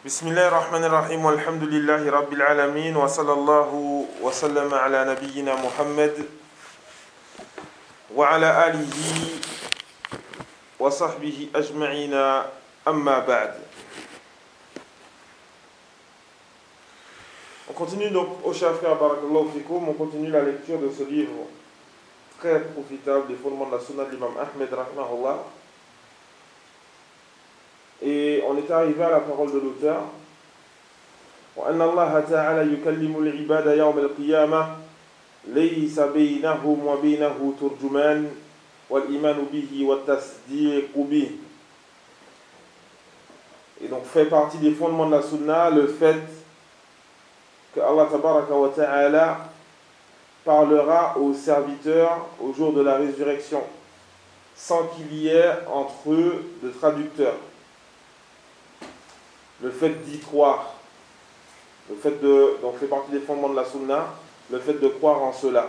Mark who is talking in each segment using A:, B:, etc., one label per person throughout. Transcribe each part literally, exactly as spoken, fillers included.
A: بسم الله الرحمن الرحيم والحمد لله رب العالمين وصلى الله وسلم على نبينا محمد وعلى آله وصحبه أجمعين أما بعد. On continue donc au chers frères Barakallahu Fikoum, on continue la lecture de ce livre très profitable des fondements de la Sunna de l'imam Ahmed rahimahullah. Et on est arrivé à la parole de l'auteur. وأن الله تعالى يكلم العباد يوم القيامة ليس بينهم وبينه ترجمان والإيمان به والتصديق به. Et donc fait partie des fondements de la Sunna le fait que Allah tabaraka wa ta'ala parlera aux serviteurs au jour de la résurrection sans qu'il y ait entre eux de traducteurs. Le fait d'y croire, le fait de, donc fait partie des fondements de la Sunna, le fait de croire en cela.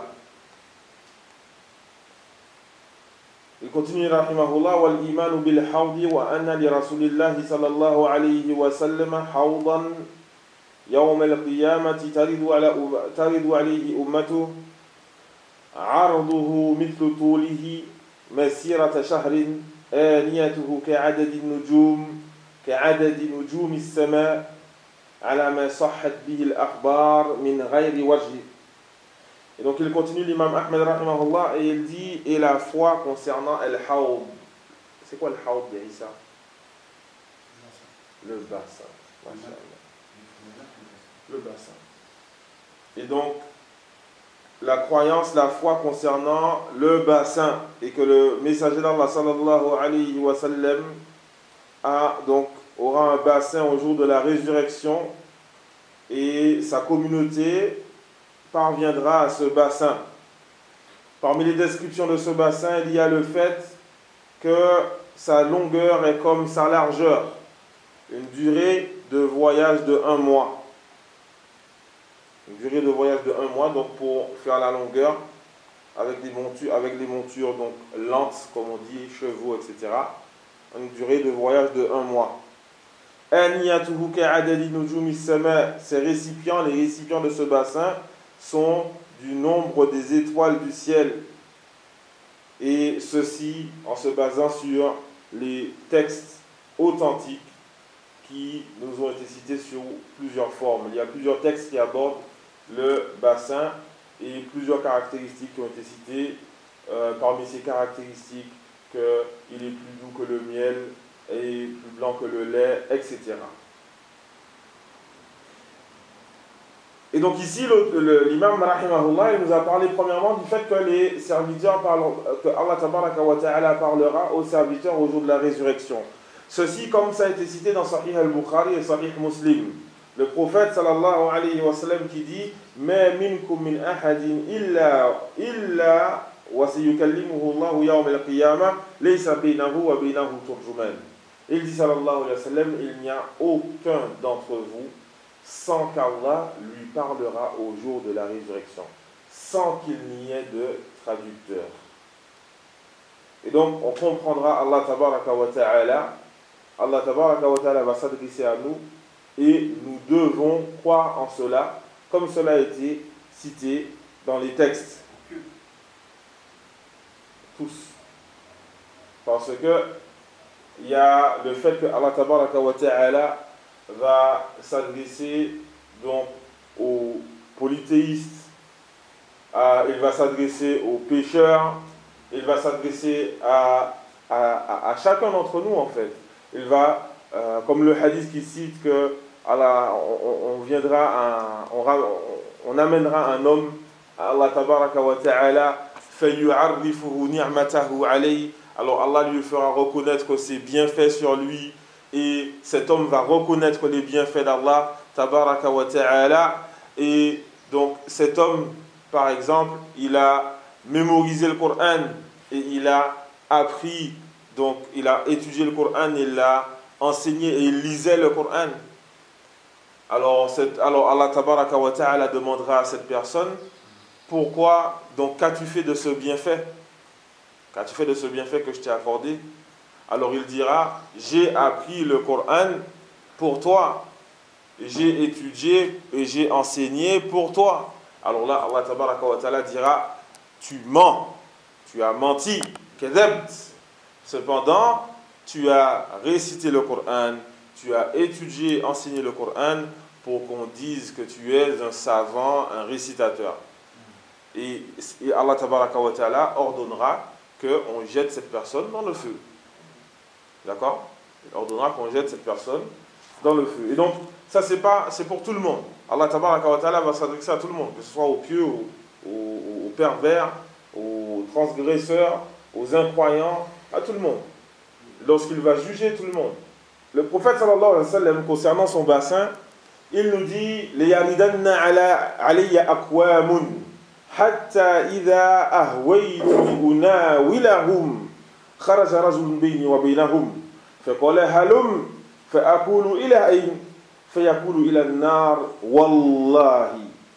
A: Il continue rahimahullah wal iman bil hawdi wa anna li rasulillahi sallallahu alayhi wa sallam hawdan yawm al qiyamati taridu ala taridu alayhi ummatuhu arduhu mithlu tulihi masirata shahrin aniyatuhu ka'adadi an-nujum كعدد نجوم السماء على ما صحت به الأخبار من غير وجه. Et donc il continue l'imam Ahmed rahimahullah et il dit et la foi concernant al-hawd. C'est quoi al-hawd d'Issa? Le bassin. Le bassin. Et donc la croyance, la foi concernant le bassin et que le messager d'Allah sallallahu alayhi wa sallam a, donc, aura un bassin au jour de la résurrection et sa communauté parviendra à ce bassin. Parmi les descriptions de ce bassin, il y a le fait que sa longueur est comme sa largeur, une durée de voyage de un mois. Une durée de voyage de un mois, donc pour faire la longueur, avec des montures, avec des montures donc, lentes, comme on dit, chevaux, et cetera, une durée de voyage de un mois. Ces récipients, les récipients de ce bassin sont du nombre des étoiles du ciel. Et ceci en se basant sur les textes authentiques qui nous ont été cités sous plusieurs formes. Il y a plusieurs textes qui abordent le bassin et plusieurs caractéristiques qui ont été citées. Euh, parmi ces caractéristiques, qu'il est plus doux que le miel et plus blanc que le lait, et cetera. Et donc ici, le, le, l'imam rahimahullah, il nous a parlé premièrement du fait que les serviteurs parlent, que Allah tabaraka wa ta'ala parlera aux serviteurs au jour de la résurrection. Ceci, comme ça a été cité dans Sahih al-Bukhari et Sahih Muslim. Le prophète sallallahu alayhi wa sallam qui dit Ma minkum min ahadin illa illa وَسَيُكَلِّمُهُ اللَّهُ يَوْمَ الْقِيَامَةِ لَيْسَ بَيْنَهُ وَبَيْنَهُ تُرْجُمَانٌ. Il dit sallallahu alayhi wa sallam, il n'y a aucun d'entre vous sans qu'Allah lui parlera au jour de la résurrection, sans qu'il n'y ait de traducteur. Et donc on comprendra Allah tabaraka wa ta'ala, Allah tabaraka wa ta'ala va s'adresser à nous et nous devons croire en cela, comme cela a été cité dans les textes. Tous. Parce que il y a le fait que Allah tabaraka wa ta'ala va s'adresser donc aux polythéistes, à, il va s'adresser aux pécheurs, il va s'adresser à, à, à, à chacun d'entre nous en fait. Il va, euh, comme le hadith qui cite que Allah, on, on viendra, un, on, on amènera un homme à Allah tabaraka wa ta'ala. Alors Allah lui fera reconnaître ses bienfaits sur lui et cet homme va reconnaître les bienfaits d'Allah tabaraka wa ta'ala. Et donc cet homme par exemple il a mémorisé le Coran et il a appris, donc il a étudié le Coran, il l'a enseigné et il lisait le Coran. Alors, cette, alors Allah tabaraka wa ta'ala demandera à cette personne pourquoi, donc, qu'as-tu fait de ce bienfait? Qu'as-tu fait de ce bienfait que je t'ai accordé? Alors il dira, j'ai appris le Coran pour toi j'ai étudié et j'ai enseigné pour toi. Alors là, Allah tabaraka wa ta'ala dira, tu mens, tu as menti, kadhabt. Cependant, tu as récité le Coran, tu as étudié, enseigné le Coran pour qu'on dise que tu es un savant, un récitateur. Et, et Allah tabaraka wa ta'ala ordonnera qu'on jette cette personne dans le feu. D'accord? Il ordonnera qu'on jette cette personne dans le feu. Et donc, ça c'est pas, c'est pour tout le monde. Allah tabaraka wa ta'ala va s'adresser à tout le monde, que ce soit aux pieux, aux, aux, aux pervers, aux transgresseurs, aux incroyants, à tout le monde. Lorsqu'il va juger tout le monde. Le prophète sallallahu alayhi wa sallam, concernant son bassin, il nous dit « Liyaridanna alayya aqwamun hatta idha ahwaytu unawilahum kharaja rajulun bayni wa baynahum faqala halum فأقول إلى أين فيقول إلى النار والله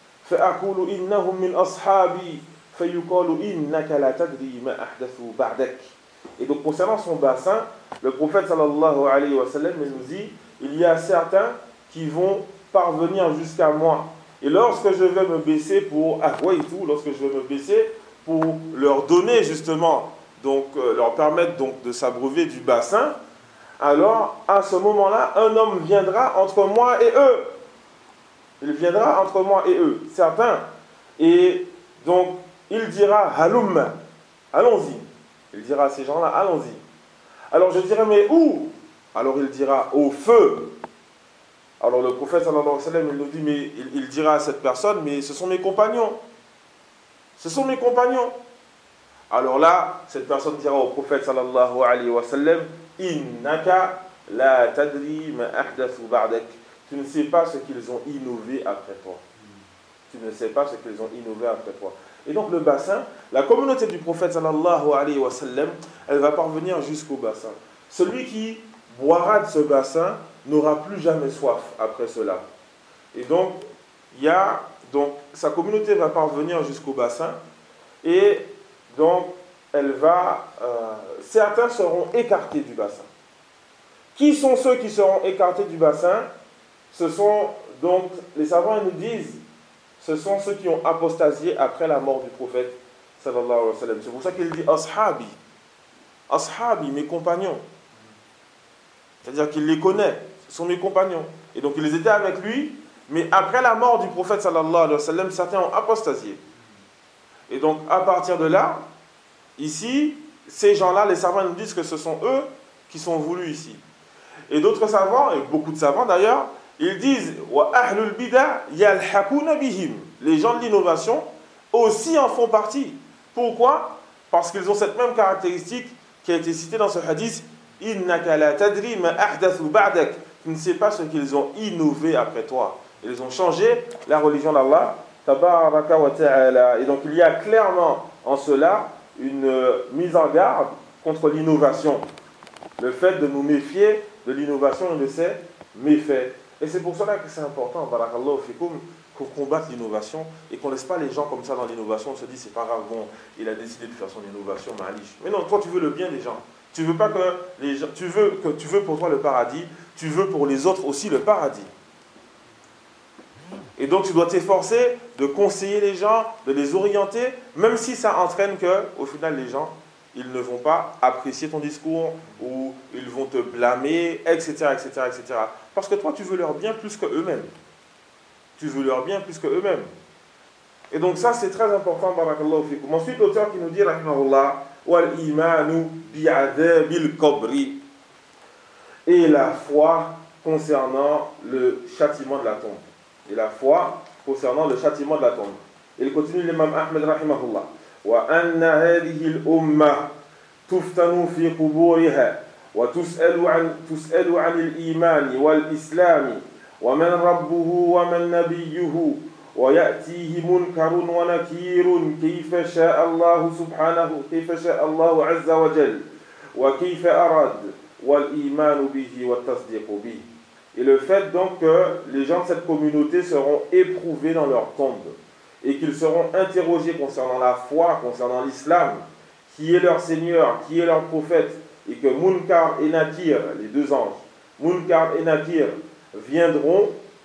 A: فأقول إنهم من أصحابي فيقال إنك لا تدري ما أحدثوا بعدك. » Et donc concernant son bassin, le prophète sallallahu alayhi wa sallam nous dit, il y a certains qui vont parvenir jusqu'à moi. Et lorsque je vais me baisser pour ahwaytu, lorsque je vais me baisser pour leur donner justement, donc euh, leur permettre donc de s'abreuver du bassin, alors à ce moment-là, un homme viendra entre moi et eux. Il viendra entre moi et eux, certains. Et donc il dira halum, allons-y. Il dira à ces gens-là, allons-y. Alors je dirai, mais où? Alors il dira, au feu. Alors le prophète sallallahu alayhi wa sallam, il nous dit, mais il, il dira à cette personne, mais ce sont mes compagnons. Ce sont mes compagnons. Alors là, cette personne dira au prophète sallallahu alayhi wa sallam, innaka la tadri ma ahdathu ba'dak. Tu ne sais pas ce qu'ils ont innové après toi. Tu ne sais pas ce qu'ils ont innové après toi. Et donc le bassin, la communauté du prophète sallallahu alayhi wa sallam, elle va parvenir jusqu'au bassin. Celui qui boira de ce bassin n'aura plus jamais soif après cela. Et donc, il y a, donc sa communauté va parvenir jusqu'au bassin et donc elle va, euh, certains seront écartés du bassin. Qui sont ceux qui seront écartés du bassin? Ce sont donc, les savants nous disent, ce sont ceux qui ont apostasié après la mort du prophète sallallahu alayhi wa sallam. C'est pour ça qu'il dit ashabi, ashabi, mes compagnons. C'est-à-dire qu'il les connaît, ce sont mes compagnons. Et donc ils étaient avec lui, mais après la mort du prophète sallallahu alayhi wa sallam, certains ont apostasié. Et donc à partir de là, ici, ces gens-là, les savants nous disent que ce sont eux qui sont voulus ici. Et d'autres savants, et beaucoup de savants d'ailleurs, ils disent wa ahlul bid'a yalhaquna bihim. Les gens de l'innovation aussi en font partie. Pourquoi? Parce qu'ils ont cette même caractéristique qui a été citée dans ce hadith, innaka la tadri ma ahdathu ba'dak. Tu ne sais pas ce qu'ils ont innové après toi. Ils ont changé la religion d'Allah tabaraka wa ta'ala. Et donc il y a clairement en cela une mise en garde contre l'innovation. Le fait de nous méfier de l'innovation et de ses méfaits. Et c'est pour cela que c'est important, barakallahu fikoum, qu'on combatte l'innovation et qu'on ne laisse pas les gens comme ça dans l'innovation. On se dit, c'est pas grave, bon, il a décidé de faire son innovation, malish. Mais non, toi, tu veux le bien des gens. Tu veux pas que les gens, tu veux que tu veux pour toi le paradis, tu veux pour les autres aussi le paradis. Et donc, tu dois t'efforcer de conseiller les gens, de les orienter, même si ça entraîne que, au final, les gens, ils ne vont pas apprécier ton discours ou ils vont te blâmer, et cetera, et cetera, et cetera. Parce que toi, tu veux leur bien plus que eux-mêmes. Tu veux leur bien plus que eux-mêmes. Et donc ça, c'est très important, barakallahu fikum. Ensuite, l'auteur qui nous dit, rahimahullah, wal imanu bi'adhabil qabri, et la foi concernant le châtiment de la tombe. Et la foi concernant le châtiment de la tombe. Il continue l'imam Ahmed, rahimahullah. وأن هذه الأمة تفتن في قبورها وتسأل عن تسأل عن الإيمان والإسلام ومن ربه ومن نبيه ويأتيه منكر ونكير كيف شاء الله سبحانه كيف شاء الله عز وجل وكيف أراد والإيمان به والتصديق به. Et le fait donc que les gens de cette communauté seront éprouvés dans leur tombe et qu'ils seront interrogés concernant la foi, concernant l'islam, qui est leur Seigneur, qui est leur prophète, et que Munkar et Nakir, les deux anges, Munkar et Nakir, viendront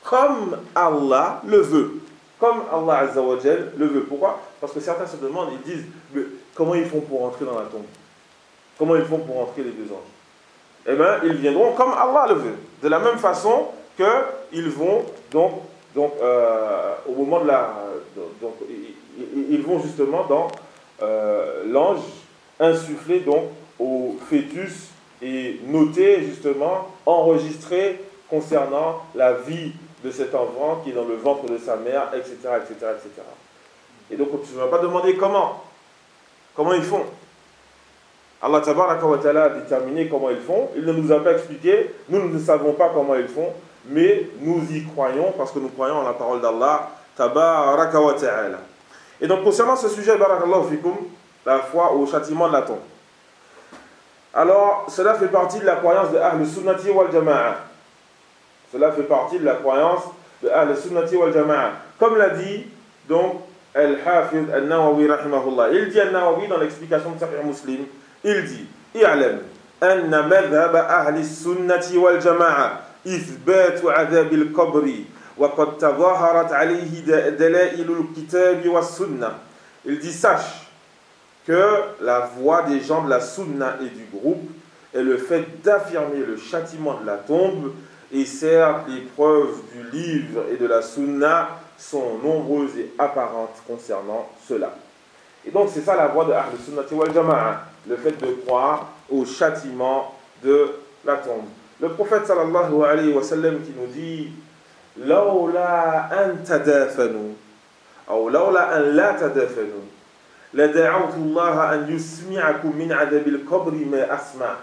A: comme Allah le veut. Comme Allah Azza wa Jal le veut. Pourquoi? Parce que certains se demandent, ils disent, mais comment ils font pour entrer dans la tombe? Comment ils font pour entrer les deux anges? Eh bien, ils viendront comme Allah le veut. De la même façon qu'ils vont, donc, donc euh, au moment de la... Donc, ils, ils vont justement dans euh, l'ange insuffler donc au fœtus et noter justement, enregistrer concernant la vie de cet enfant qui est dans le ventre de sa mère, et cetera, et cetera, et cetera. Et donc, tu ne vas pas demander comment. Comment ils font. Allah Tabaraka wa Ta'ala a déterminé comment ils font. Il ne nous a pas expliqué. Nous, nous ne savons pas comment ils font. Mais nous y croyons parce que nous croyons en la parole d'Allah Tabaraka wa Ta'ala. Et donc, concernant ce sujet, Barakallahu fikum, la foi au châtiment de la tombe. Alors, cela fait partie de la croyance de Ahl Sunnati wal Jama'a. Cela fait partie de la croyance de Ahl Sunnati wal Jama'a. Comme l'a dit, donc, Al-Hafiz Al-Nawawi rahimahullah. Il dit Al-Nawawi dans l'explication de Sahih Muslim, il dit, i'alam, anna madhhab ahli sunnati wal jama'a, ithbatu adhab al-qabri, wa qad tadaharat alayhi dalail al-kitab wa sunnah. Il dit, sache que la voix des gens de la sunna et du groupe est le fait d'affirmer le châtiment de la tombe, et certes, les preuves du livre et de la sunna sont nombreuses et apparentes concernant cela. Et donc c'est ça la voie de Ahl Sunnati wal Jama'a, le fait de croire au châtiment de la tombe. Le prophète sallallahu alayhi wa sallam qui nous dit Lawla an tadafanu, ou lawla an la tadafanu, la da'awtu Allah an yusmi'akum min adabil qabri ma asma'.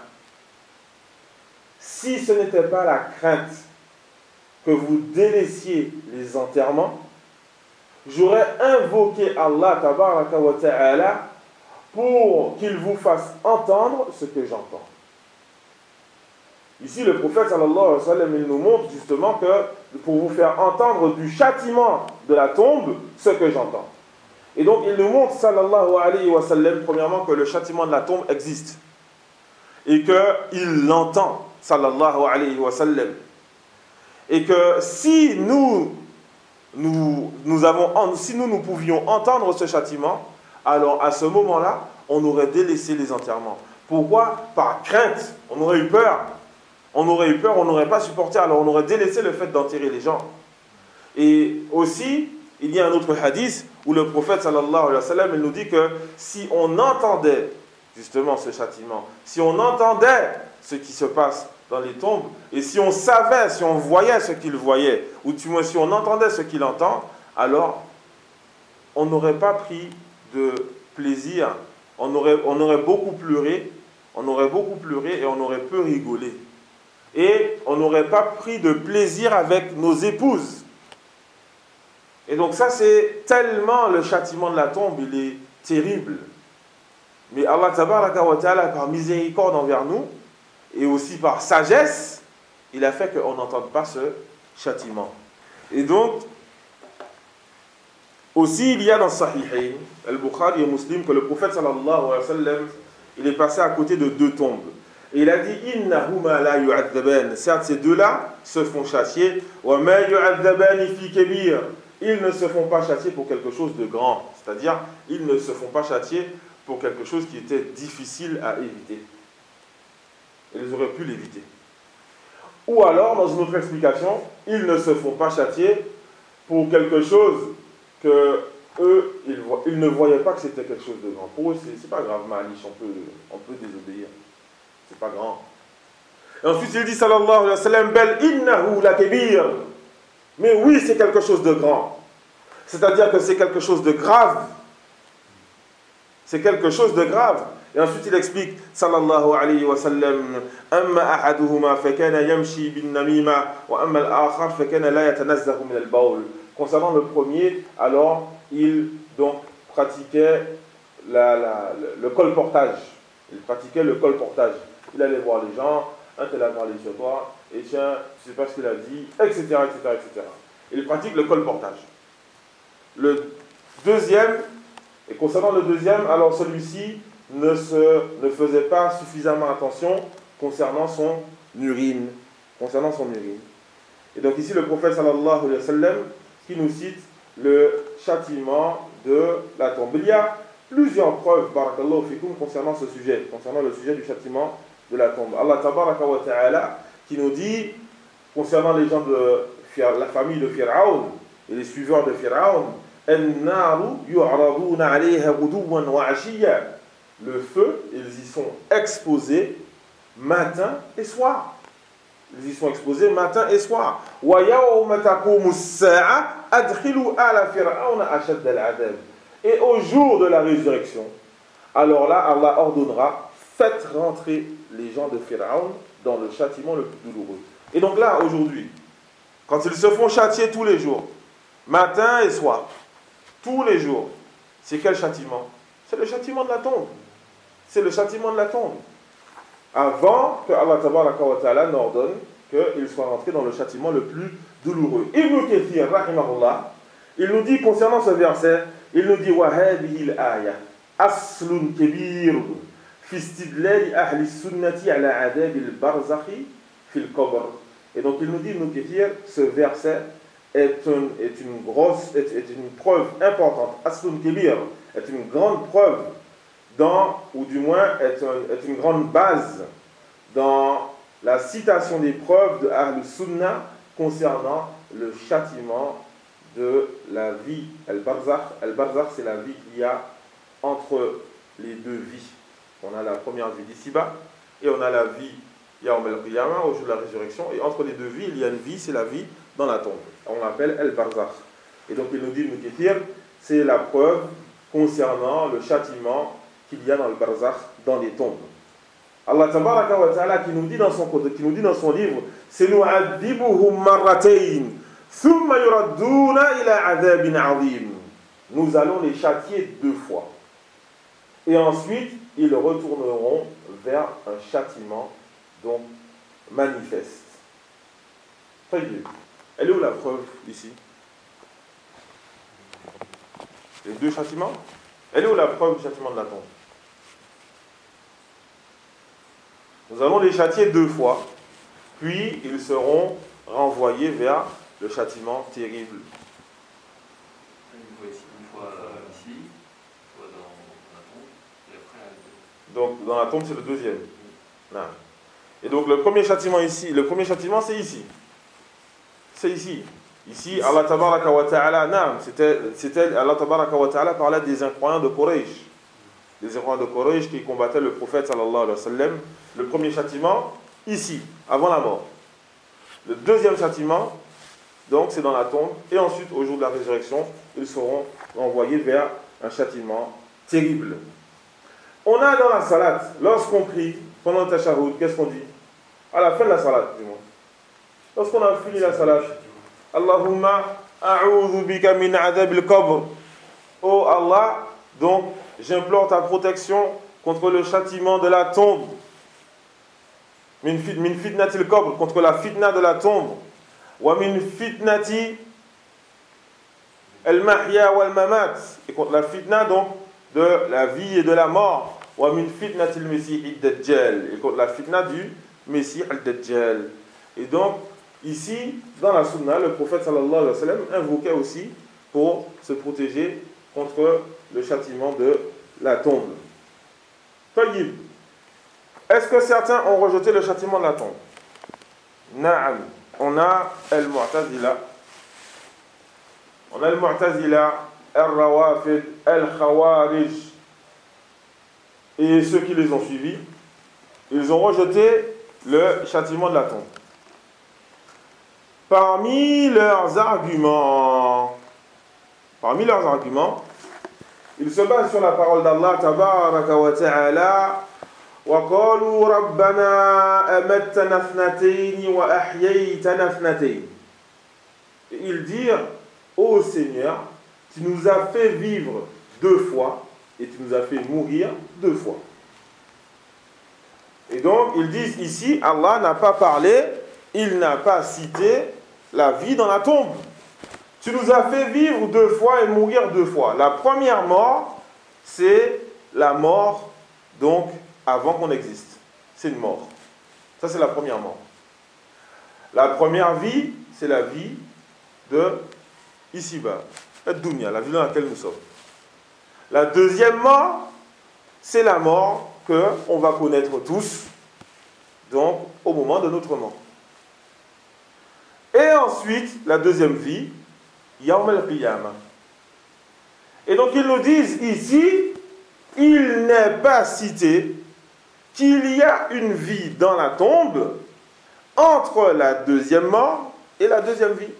A: Si ce n'était pas la crainte que vous délaissiez les enterrements, j'aurais invoqué Allah tabaraka wa ta'ala pour qu'il vous fasse entendre ce que j'entends. Ici, le prophète sallallahu alayhi wa sallam, il nous montre justement que pour vous faire entendre du châtiment de la tombe ce que j'entends. Et donc, il nous montre sallallahu alayhi wa sallam, premièrement, que le châtiment de la tombe existe. Et qu'il l'entend, sallallahu alayhi wa sallam. Et que si nous, nous, nous avons, si nous, nous pouvions entendre ce châtiment, alors à ce moment-là, on aurait délaissé les enterrements. Pourquoi? Par crainte. On aurait eu peur. On aurait eu peur, on n'aurait pas supporté, alors on aurait délaissé le fait d'enterrer les gens. Et aussi, il y a un autre hadith où le prophète sallallahu alayhi wa sallam, il nous dit que si on entendait justement ce châtiment, si on entendait ce qui se passe dans les tombes, et si on savait, si on voyait ce qu'il voyait, ou du moins si on entendait ce qu'il entend, alors on n'aurait pas pris de plaisir, on aurait, on aurait beaucoup pleuré, on aurait beaucoup pleuré et on aurait peu rigolé. Et on n'aurait pas pris de plaisir avec nos épouses. Et donc ça, c'est tellement le châtiment de la tombe, il est terrible. Mais Allah tabaraka wa ta'ala, par miséricorde envers nous, et aussi par sagesse, il a fait qu'on n'entende pas ce châtiment. Et donc, aussi il y a dans Sahihain, Al-Bukhari et Muslim, que le prophète sallallahu alayhi wa sallam, il est passé à côté de deux tombes. Et il a dit Innahuma la yu'adzaban. Certes, ces deux-là se font châtier. Wa ma yu'adzabani fi kabir. Ils ne se font pas châtier pour quelque chose de grand. C'est-à-dire, ils ne se font pas châtier pour quelque chose qui était difficile à éviter. Ils auraient pu l'éviter. Ou alors, dans une autre explication, ils ne se font pas châtier pour quelque chose que eux, ils, voient, ils ne voyaient pas que c'était quelque chose de grand. Pour eux, c'est, c'est pas grave, Malish, on peut, on peut désobéir. C'est pas grand. Et ensuite, il dit, sallallahu alayhi wa sallam, bel innahu la kabir. Mais oui, c'est quelque chose de grand. C'est-à-dire que c'est quelque chose de grave. C'est quelque chose de grave. Et ensuite, il explique, sallallahu alayhi wa sallam, amma ahaduhuma fakana yamshi bin namima, wa amma al-akhar fakana la yatanazzahu min al-bawl. Concernant le premier, alors, il donc pratiquait la, la, le, le colportage. Il pratiquait le colportage. Il allait voir les gens, un tel a parlé sur toi, et tiens, tu ne sais pas ce qu'il a dit, et cetera, et cetera, et cetera. Il pratique le colportage. Le deuxième, et concernant le deuxième, alors celui-ci ne, se, ne faisait pas suffisamment attention concernant son urine. Concernant son urine. Et donc ici le prophète sallallahu alayhi wa sallam qui nous cite le châtiment de la tombe. Il y a plusieurs preuves, barakallahu fikum, concernant ce sujet, concernant le sujet du châtiment de la tombe. Allah tabaraka wa ta'ala qui nous dit, concernant les gens de la famille de Fir'aun et les suiveurs de Fir'aun, le feu, ils y sont exposés matin et soir. Ils y sont exposés matin et soir. Et au jour de la résurrection, alors là, Allah ordonnera, faites rentrer les gens de Pharaon dans le châtiment le plus douloureux. Et donc là, aujourd'hui, quand ils se font châtier tous les jours, matin et soir, tous les jours, c'est quel châtiment? C'est le châtiment de la tombe. C'est le châtiment de la tombe. Avant que Allah tabaraka wa ta'ala n'ordonne qu'ils soient rentrés dans le châtiment le plus douloureux. Ibn Kathir, rahimahullah, il nous dit concernant ce verset, il nous dit wa hadhihi al-aya aslun kabir fi istidlal ahli sunnati ala adab al-barzakhi fi al-qabr. Et donc il nous dit Ibn Kathir, ce verset est, un, est une grosse, est, est une preuve importante. Aslun kabir est une grande preuve dans, ou du moins est, un, est une grande base dans la citation des preuves de Ahl Sunnah concernant le châtiment de la vie al-barzakh. Al-barzakh, c'est la vie qu'il y a entre les deux vies. On a la première vie d'ici-bas et on a la vie Yawm al-Qiyamah, au jour de la résurrection. Et entre les deux vies, il y a une vie, c'est la vie dans la tombe. On l'appelle al-barzakh. Et donc il nous dit, Ibn Kathir, c'est la preuve concernant le châtiment qu'il y a dans le barzakh, dans les tombes. Allah tabaraka wa ta'ala qui nous dit dans son qui nous dit dans son livre, c'est nu'adibuhum marratayn thumma yuradduna ila adhabin 'azim. Nous allons les châtier deux fois. Et ensuite, ils retourneront vers un châtiment donc manifeste. Très bien. Elle est où la preuve ici? Les deux châtiments? Elle est où la preuve du châtiment de la tombe? Nous allons les châtier deux fois, puis ils seront renvoyés vers le châtiment terrible.
B: Une fois ici, une fois ici, une fois dans, dans la tombe, et après...
A: Donc dans la tombe, c'est le deuxième. Non. Et donc le premier châtiment ici, le premier châtiment c'est ici. C'est ici. Ici, Allah tabaraka wa ta'ala, non, c'était, c'était, Allah tabaraka wa ta'ala parlait des incroyants de Quraysh. Les incroyants de Quraysh qui combattaient le prophète sallallahu alayhi wa sallam. Le premier châtiment, ici, avant la mort. Le deuxième châtiment, donc c'est dans la tombe. Et ensuite, au jour de la résurrection, ils seront renvoyés vers un châtiment terrible. On a dans la salat, lorsqu'on prie, pendant le tashahhud, qu'est-ce qu'on dit? À la fin de la salat, du moins. Lorsqu'on a fini la salat, Allahumma a'udhu bika min adhab al-qabr. Oh Allah, donc j'implore ta protection contre le châtiment de la tombe. Min fitnati al-qabr, contre la fitna de la tombe. Wa min fitnati al-mahya wal-mamat, et contre la fitna donc de la vie et de la mort. Wa min fitnati al-mesih ad-dajjal, et contre la fitna du mesih ad-dajjal. Et donc ici, dans la sunna, le prophète sallallahu alayhi wa sallam invoquait aussi pour se protéger contre le châtiment de la tombe. Tayyib. Est-ce que certains ont rejeté le châtiment de la tombe? Na'am. On a al-Mu'tazila. On a al-Mu'tazila, al-Rawafid, al-Khawarij et ceux qui les ont suivis. Ils ont rejeté le châtiment de la tombe. Parmi leurs arguments, parmi leurs arguments, ils se basent sur la parole d'Allah tabaraka wa ta'ala. وَقَالُوا رَبَّنَا أَمَتَّنَا اثْنَتَيْنِ وَأَحْيَيْتَنَا اثْنَتَيْنِ. Ils dirent, ô Seigneur, tu nous as fait vivre deux fois et tu nous as fait mourir deux fois. Et donc, ils disent ici, Allah n'a pas parlé, il n'a pas cité la vie dans la tombe. Tu nous as fait vivre deux fois et mourir deux fois. La première mort, c'est la mort, donc, avant qu'on existe. C'est une mort. Ça, c'est la première mort. La première vie, c'est la vie de ici-bas, la dunya, la vie dans laquelle nous sommes. La deuxième mort, c'est la mort qu'on va connaître tous, donc au moment de notre mort. Et ensuite, la deuxième vie, Yawm al-Qiyamah. Et donc ils nous disent ici, il n'est pas cité qu'il y a une vie dans la tombe entre la deuxième mort et la deuxième vie.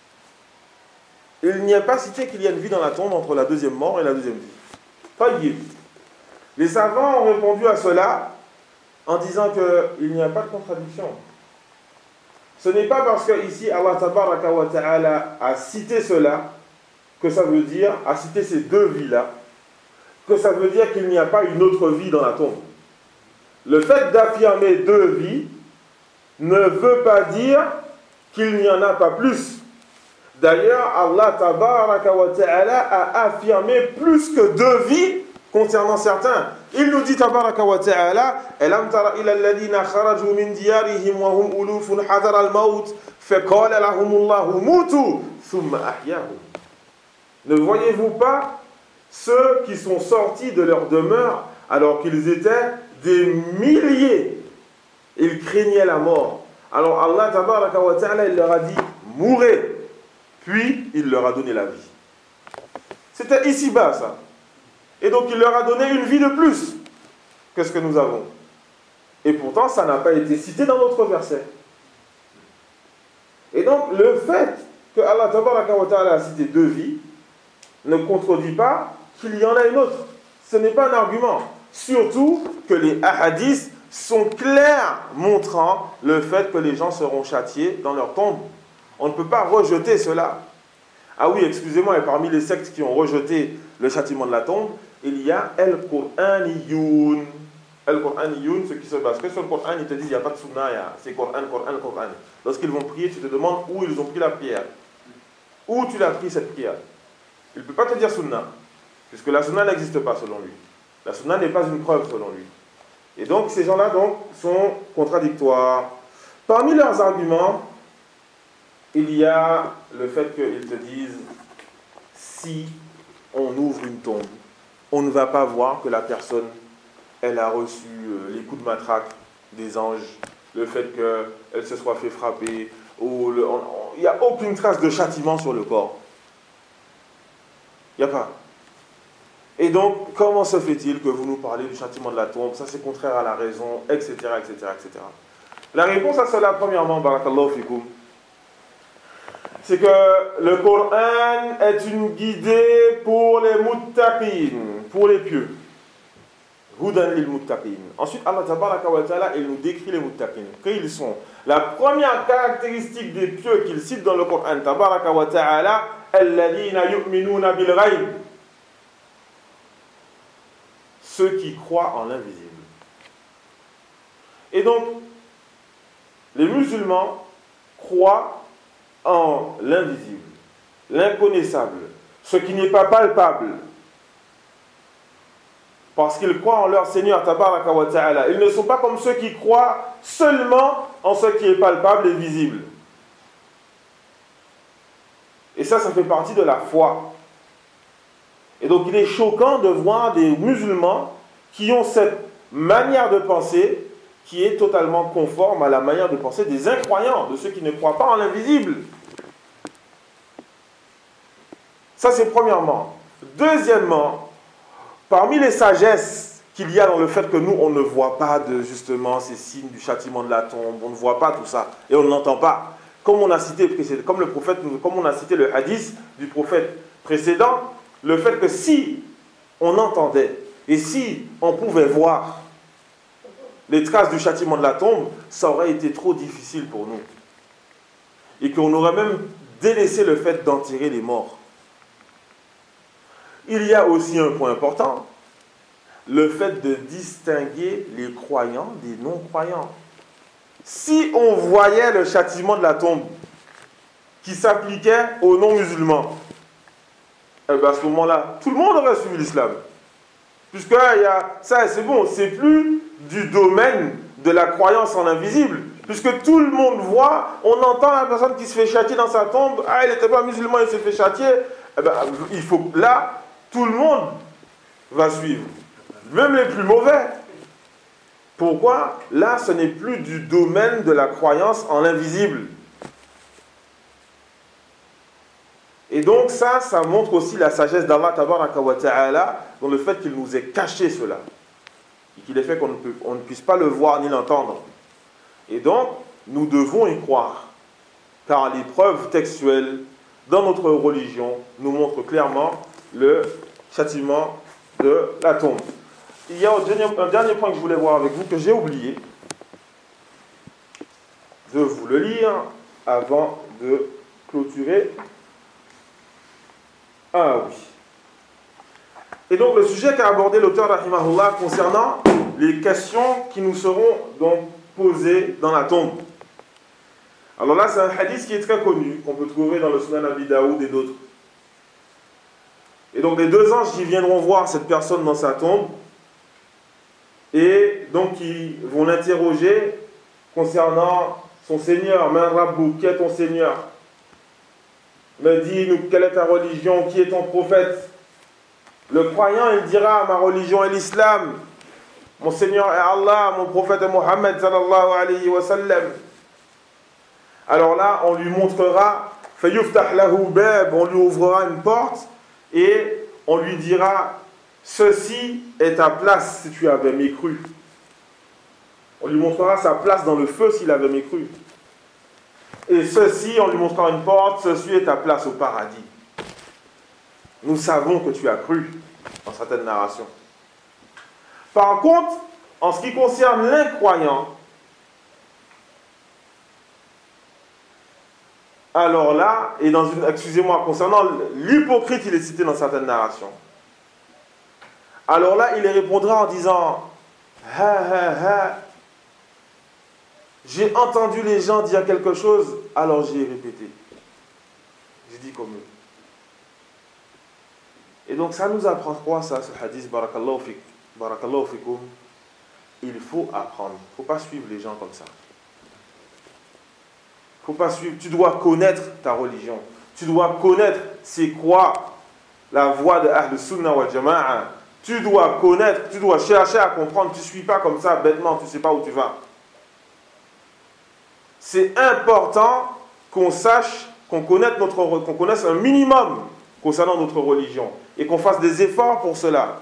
A: Il n'y a pas cité qu'il y a une vie dans la tombe entre la deuxième mort et la deuxième vie. Taïb. Les savants ont répondu à cela en disant qu'il n'y a pas de contradiction. Ce n'est pas parce que ici Allah Tabaraka wa Ta'ala a cité cela que ça veut dire, a cité ces deux vies-là, que ça veut dire qu'il n'y a pas une autre vie dans la tombe. Le fait d'affirmer deux vies ne veut pas dire qu'il n'y en a pas plus. D'ailleurs, Allah Tabaraka wa Ta'ala a affirmé plus que deux vies concernant certains. Il nous dit Tabaraka wa Ta'ala, Alam tara ila alladhina kharaju min diyarihim wa hum ulufun hadara al-maut faqala lahumullahu mutu thumma ahyahum. Ne voyez-vous pas ceux qui sont sortis de leur demeure alors qu'ils étaient des milliers? Ils craignaient la mort. Alors Allah Tabaraka wa Ta'ala, il leur a dit mourez. Puis il leur a donné la vie. C'était ici-bas ça. Et donc il leur a donné une vie de plus que ce que nous avons. Et pourtant ça n'a pas été cité dans notre verset. Et donc le fait que Allah Tabaraka wa Ta'ala a cité deux vies ne contredit pas qu'il y en a une autre. Ce n'est pas un argument. Surtout que les hadiths sont clairs montrant le fait que les gens seront châtiés dans leur tombe. On ne peut pas rejeter cela. Ah oui, excusez-moi, et parmi les sectes qui ont rejeté le châtiment de la tombe, il y a El-Qur'aniyoun. El-Qur'aniyoun, ceux qui se basent que sur le Qur'an, ils te disent il n'y a pas de sunnah, c'est Qur'an, Qur'an, Qur'an. Lorsqu'ils vont prier, tu te demandes où ils ont pris la prière. Où tu l'as pris cette prière. Il ne peut pas te dire sunnah, puisque la sunnah n'existe pas selon lui. La sunnah n'est pas une preuve selon lui. Et donc ces gens-là donc, sont contradictoires. Parmi leurs arguments, il y a le fait qu'ils te disent si on ouvre une tombe, on ne va pas voir que la personne, elle a reçu les coups de matraque des anges, le fait qu'elle se soit fait frapper, ou le, on, on, il n'y a aucune trace de châtiment sur le corps. Il n'y a pas. Et donc, comment se fait-il que vous nous parlez du châtiment de la tombe? Ça, c'est contraire à la raison, et cetera, et cetera, et cetera. La réponse à cela, premièrement, barakallahu fikum, c'est que le Coran est une guidée pour les muttaqin, pour les pieux. Hudan lil muttaqin. Ensuite, Allah Tabaraka wa Ta'ala, il nous décrit les muttaqin. Qu'ils sont. La première caractéristique des pieux qu'il cite dans le Coran, Tabaraka wa Ta'ala, alladhina yu'minuna bil ghaib. Ceux qui croient en l'invisible. Et donc, les musulmans croient en l'invisible, l'inconnaissable, ce qui n'est pas palpable. Parce qu'ils croient en leur Seigneur, Tabaraka wa Ta'ala. Ils ne sont pas comme ceux qui croient seulement en ce qui est palpable et visible. Et ça, ça fait partie de la foi. Et donc il est choquant de voir des musulmans qui ont cette manière de penser qui est totalement conforme à la manière de penser des incroyants, de ceux qui ne croient pas en l'invisible. Ça, c'est premièrement. Deuxièmement, parmi les sagesses qu'il y a dans le fait que nous, on ne voit pas de, justement ces signes du châtiment de la tombe, on ne voit pas tout ça, et on ne l'entend pas. Comme on a cité, comme le prophète, comme on a cité le hadith du prophète précédent, le fait que si on entendait, et si on pouvait voir les traces du châtiment de la tombe, ça aurait été trop difficile pour nous. Et qu'on aurait même délaissé le fait d'enterrer les morts. Il y a aussi un point important, le fait de distinguer les croyants des non-croyants. Si on voyait le châtiment de la tombe qui s'appliquait aux non-musulmans, eh bien à ce moment-là, tout le monde aurait suivi l'islam. Puisque il y a, ça, c'est bon, c'est plus du domaine de la croyance en l'invisible, Puisque tout le monde voit, on entend la personne qui se fait châtier dans sa tombe. Ah, il n'était pas musulman, il s'est fait châtier. Eh ben, il faut là, tout le monde va suivre. Même les plus mauvais. Pourquoi? Là, ce n'est plus du domaine de la croyance en l'invisible. Et donc ça, ça montre aussi la sagesse d'Allah Tabaraka wa Ta'ala dans le fait qu'il nous ait caché cela. Et qu'il ait fait qu'on ne, peut, on ne puisse pas le voir ni l'entendre. Et donc, nous devons y croire. Car les preuves textuelles dans notre religion nous montrent clairement le châtiment de la tombe. Il y a un dernier, un dernier point que je voulais voir avec vous, que j'ai oublié de vous le lire avant de clôturer. Ah oui. Et donc le sujet qu'a abordé l'auteur rahimahullah concernant les questions qui nous seront donc posées dans la tombe. Alors là, c'est un hadith qui est très connu, qu'on peut trouver dans le Sunan Abi Daoud et d'autres. Et donc les deux anges qui viendront voir cette personne dans sa tombe, et donc ils vont l'interroger concernant son Seigneur. Man Rabbou, qui est ton Seigneur? Me dis-nous, quelle est ta religion? Qui est ton prophète? Le croyant, il dira, ma religion est l'islam. Mon Seigneur est Allah, mon prophète est Mohammed sallallahu alayhi wa sallam. Alors là, on lui montrera, fayuftah lahu bab, on lui ouvrira une porte et on lui dira, ceci est ta place si tu avais mécru. On lui montrera sa place dans le feu s'il avait mécru. Et ceci, on lui montrera une porte, ceci est ta place au paradis. Nous savons que tu as cru, dans certaines narrations. Par contre, en ce qui concerne l'incroyant, alors là, et dans une, excusez-moi, concernant l'hypocrite, il est cité dans certaines narrations. Alors là, il répondra en disant, ha ha ha, j'ai entendu les gens dire quelque chose, alors j'ai répété. J'ai dit comme eux. Et donc ça nous apprend quoi ça, ce hadith, barakallahu fik, barakallahu fikum. Il faut apprendre. Il ne faut pas suivre les gens comme ça. Faut pas suivre. Tu dois connaître ta religion. Tu dois connaître c'est quoi la voie de Ahl Sunnah wal Jama'a. Tu dois connaître, tu dois chercher à comprendre. Tu ne suis pas comme ça bêtement, tu ne sais pas où tu vas. C'est important qu'on sache, qu'on connaisse, notre, qu'on connaisse un minimum concernant notre religion et qu'on fasse des efforts pour cela.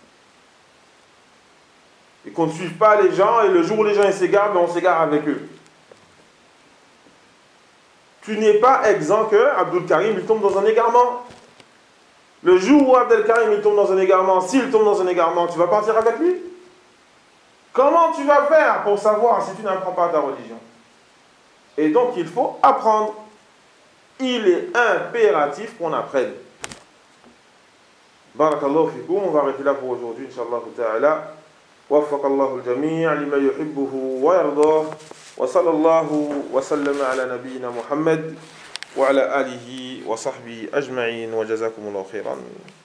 A: Et qu'on ne suive pas les gens et le jour où les gens s'égarent, ben on s'égare avec eux. Tu n'es pas exempt que Abdul Karim il tombe dans un égarement. Le jour où Abdel Karim il tombe dans un égarement, s'il tombe dans un égarement, tu vas partir avec lui? Comment tu vas faire pour savoir si tu n'apprends pas ta religion? Et donc il faut apprendre. Il est impératif qu'on apprenne. Barakallahu fikum, on va arrêter là pour aujourd'hui, Inch'Allah ta'ala. وفق الله الجميع لما يحبه ويرضاه وصلى الله وسلم على نبينا محمد وعلى آله وصحبه أجمعين وجزاكم الله خيرا.